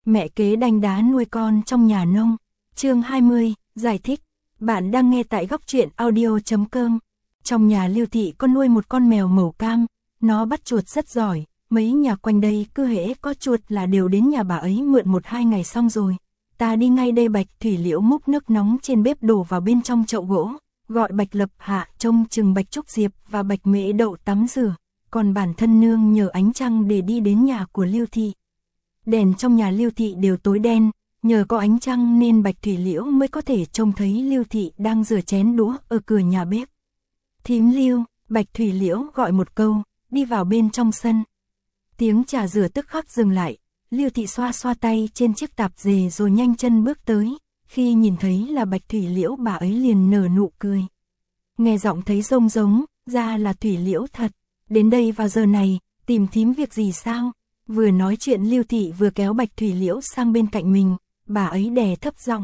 Mẹ kế đanh đá nuôi con trong nhà nông. Chương 20, giải thích. Bạn đang nghe tại góc truyện audio.com. Trong nhà Lưu Thị có nuôi một con mèo màu cam, nó bắt chuột rất giỏi, mấy nhà quanh đây cứ hễ có chuột là đều đến nhà bà ấy mượn 1-2 ngày xong rồi. Ta đi ngay đây. Bạch Thủy Liễu múc nước nóng trên bếp đổ vào bên trong chậu gỗ, gọi Bạch Lập Hạ trông chừng Bạch Trúc Diệp và Bạch Mễ Đậu tắm rửa, còn bản thân nương nhờ ánh trăng để đi đến nhà của Lưu Thị. Đèn trong nhà Lưu Thị đều tối đen, nhờ có ánh trăng nên Bạch Thủy Liễu mới có thể trông thấy Lưu Thị đang rửa chén đũa ở cửa nhà bếp. Thím Lưu, Bạch Thủy Liễu gọi một câu, đi vào bên trong sân. Tiếng trà rửa tức khắc dừng lại, Lưu Thị xoa xoa tay trên chiếc tạp dề rồi nhanh chân bước tới, khi nhìn thấy là Bạch Thủy Liễu bà ấy liền nở nụ cười. Nghe giọng thấy giống ra là Thủy Liễu thật, đến đây vào giờ này, tìm thím việc gì sao? Vừa nói chuyện Lưu Thị vừa kéo Bạch Thủy Liễu sang bên cạnh mình, bà ấy đè thấp giọng.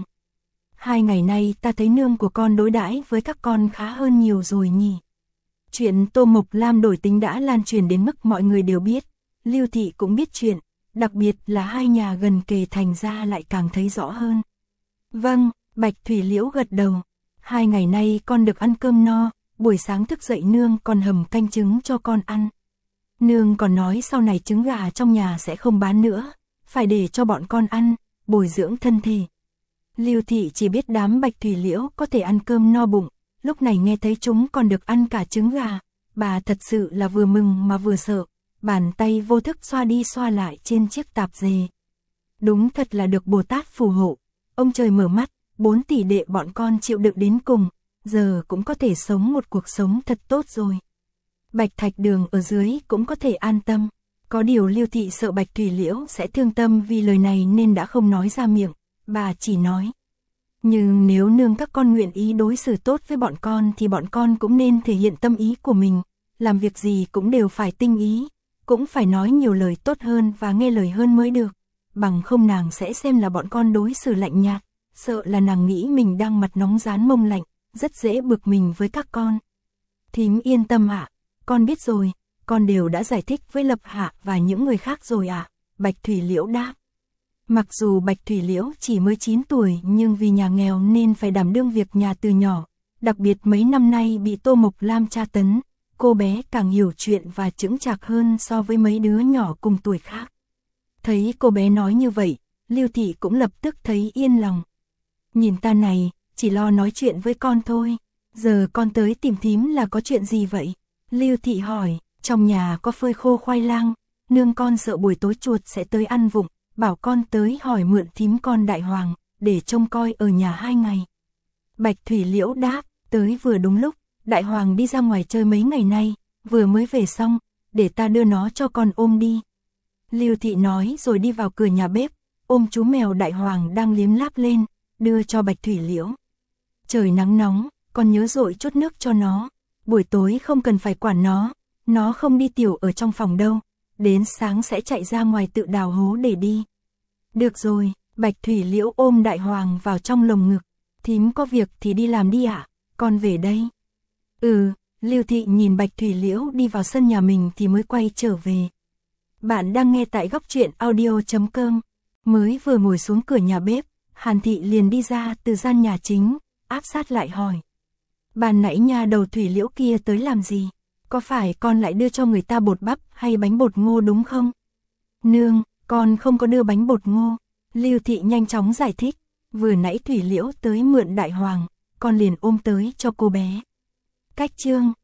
2 ngày nay ta thấy nương của con đối đãi với các con khá hơn nhiều rồi nhỉ. Chuyện Tô Mộc Lam đổi tính đã lan truyền đến mức mọi người đều biết, Lưu Thị cũng biết chuyện, đặc biệt là hai nhà gần kề thành ra lại càng thấy rõ hơn. Vâng, Bạch Thủy Liễu gật đầu, 2 ngày nay con được ăn cơm no, buổi sáng thức dậy nương còn hầm canh trứng cho con ăn. Nương còn nói sau này trứng gà trong nhà sẽ không bán nữa, phải để cho bọn con ăn, bồi dưỡng thân thể. Lưu Thị chỉ biết đám Bạch Thủy Liễu có thể ăn cơm no bụng, lúc này nghe thấy chúng còn được ăn cả trứng gà, bà thật sự là vừa mừng mà vừa sợ, bàn tay vô thức xoa đi xoa lại trên chiếc tạp dề. Đúng thật là được Bồ Tát phù hộ, ông trời mở mắt, 4 tỷ đệ bọn con chịu đựng đến cùng, giờ cũng có thể sống một cuộc sống thật tốt rồi. Bạch Thạch Đường ở dưới cũng có thể an tâm, có điều Lưu Thị sợ Bạch Thủy Liễu sẽ thương tâm vì lời này nên đã không nói ra miệng, bà chỉ nói. Nhưng nếu nương các con nguyện ý đối xử tốt với bọn con thì bọn con cũng nên thể hiện tâm ý của mình, làm việc gì cũng đều phải tinh ý, cũng phải nói nhiều lời tốt hơn và nghe lời hơn mới được, bằng không nàng sẽ xem là bọn con đối xử lạnh nhạt, sợ là nàng nghĩ mình đang mặt nóng rán mông lạnh, rất dễ bực mình với các con. Thím yên tâm ạ, con biết rồi, con đều đã giải thích với Lập Hạ và những người khác rồi ạ, Bạch Thủy Liễu đáp. Mặc dù Bạch Thủy Liễu chỉ mới 9 tuổi nhưng vì nhà nghèo nên phải đảm đương việc nhà từ nhỏ, đặc biệt mấy năm nay bị Tô Mộc Lam tra tấn, cô bé càng hiểu chuyện và chững chạc hơn so với mấy đứa nhỏ cùng tuổi khác. Thấy cô bé nói như vậy, Lưu Thị cũng lập tức thấy yên lòng. Nhìn ta này, chỉ lo nói chuyện với con thôi, giờ con tới tìm thím là có chuyện gì vậy? Lưu Thị hỏi, trong nhà có phơi khô khoai lang, nương con sợ buổi tối chuột sẽ tới ăn vụng, bảo con tới hỏi mượn thím con Đại Hoàng, để trông coi ở nhà 2 ngày. Bạch Thủy Liễu đáp, tới vừa đúng lúc, Đại Hoàng đi ra ngoài chơi mấy ngày nay, vừa mới về xong, để ta đưa nó cho con ôm đi. Lưu Thị nói rồi đi vào cửa nhà bếp, ôm chú mèo Đại Hoàng đang liếm láp lên, đưa cho Bạch Thủy Liễu. Trời nắng nóng, con nhớ dội chút nước cho nó, buổi tối không cần phải quản nó không đi tiểu ở trong phòng đâu, đến sáng sẽ chạy ra ngoài tự đào hố để đi. Được rồi, Bạch Thủy Liễu ôm Đại Hoàng vào trong lồng ngực, thím có việc thì đi làm đi ạ, con về đây. Lưu Thị nhìn Bạch Thủy Liễu đi vào sân nhà mình thì mới quay trở về. Bạn đang nghe tại góc truyện audio.com, mới vừa ngồi xuống cửa nhà bếp, Hàn Thị liền đi ra từ gian nhà chính, áp sát lại hỏi. Ban nãy nhà đầu Thủy Liễu kia tới làm gì? Có phải con lại đưa cho người ta bột bắp hay bánh bột ngô đúng không? Nương, con không có đưa bánh bột ngô. Lưu Thị nhanh chóng giải thích, vừa nãy Thủy Liễu tới mượn Đại Hoàng, con liền ôm tới cho cô bé. Cách chương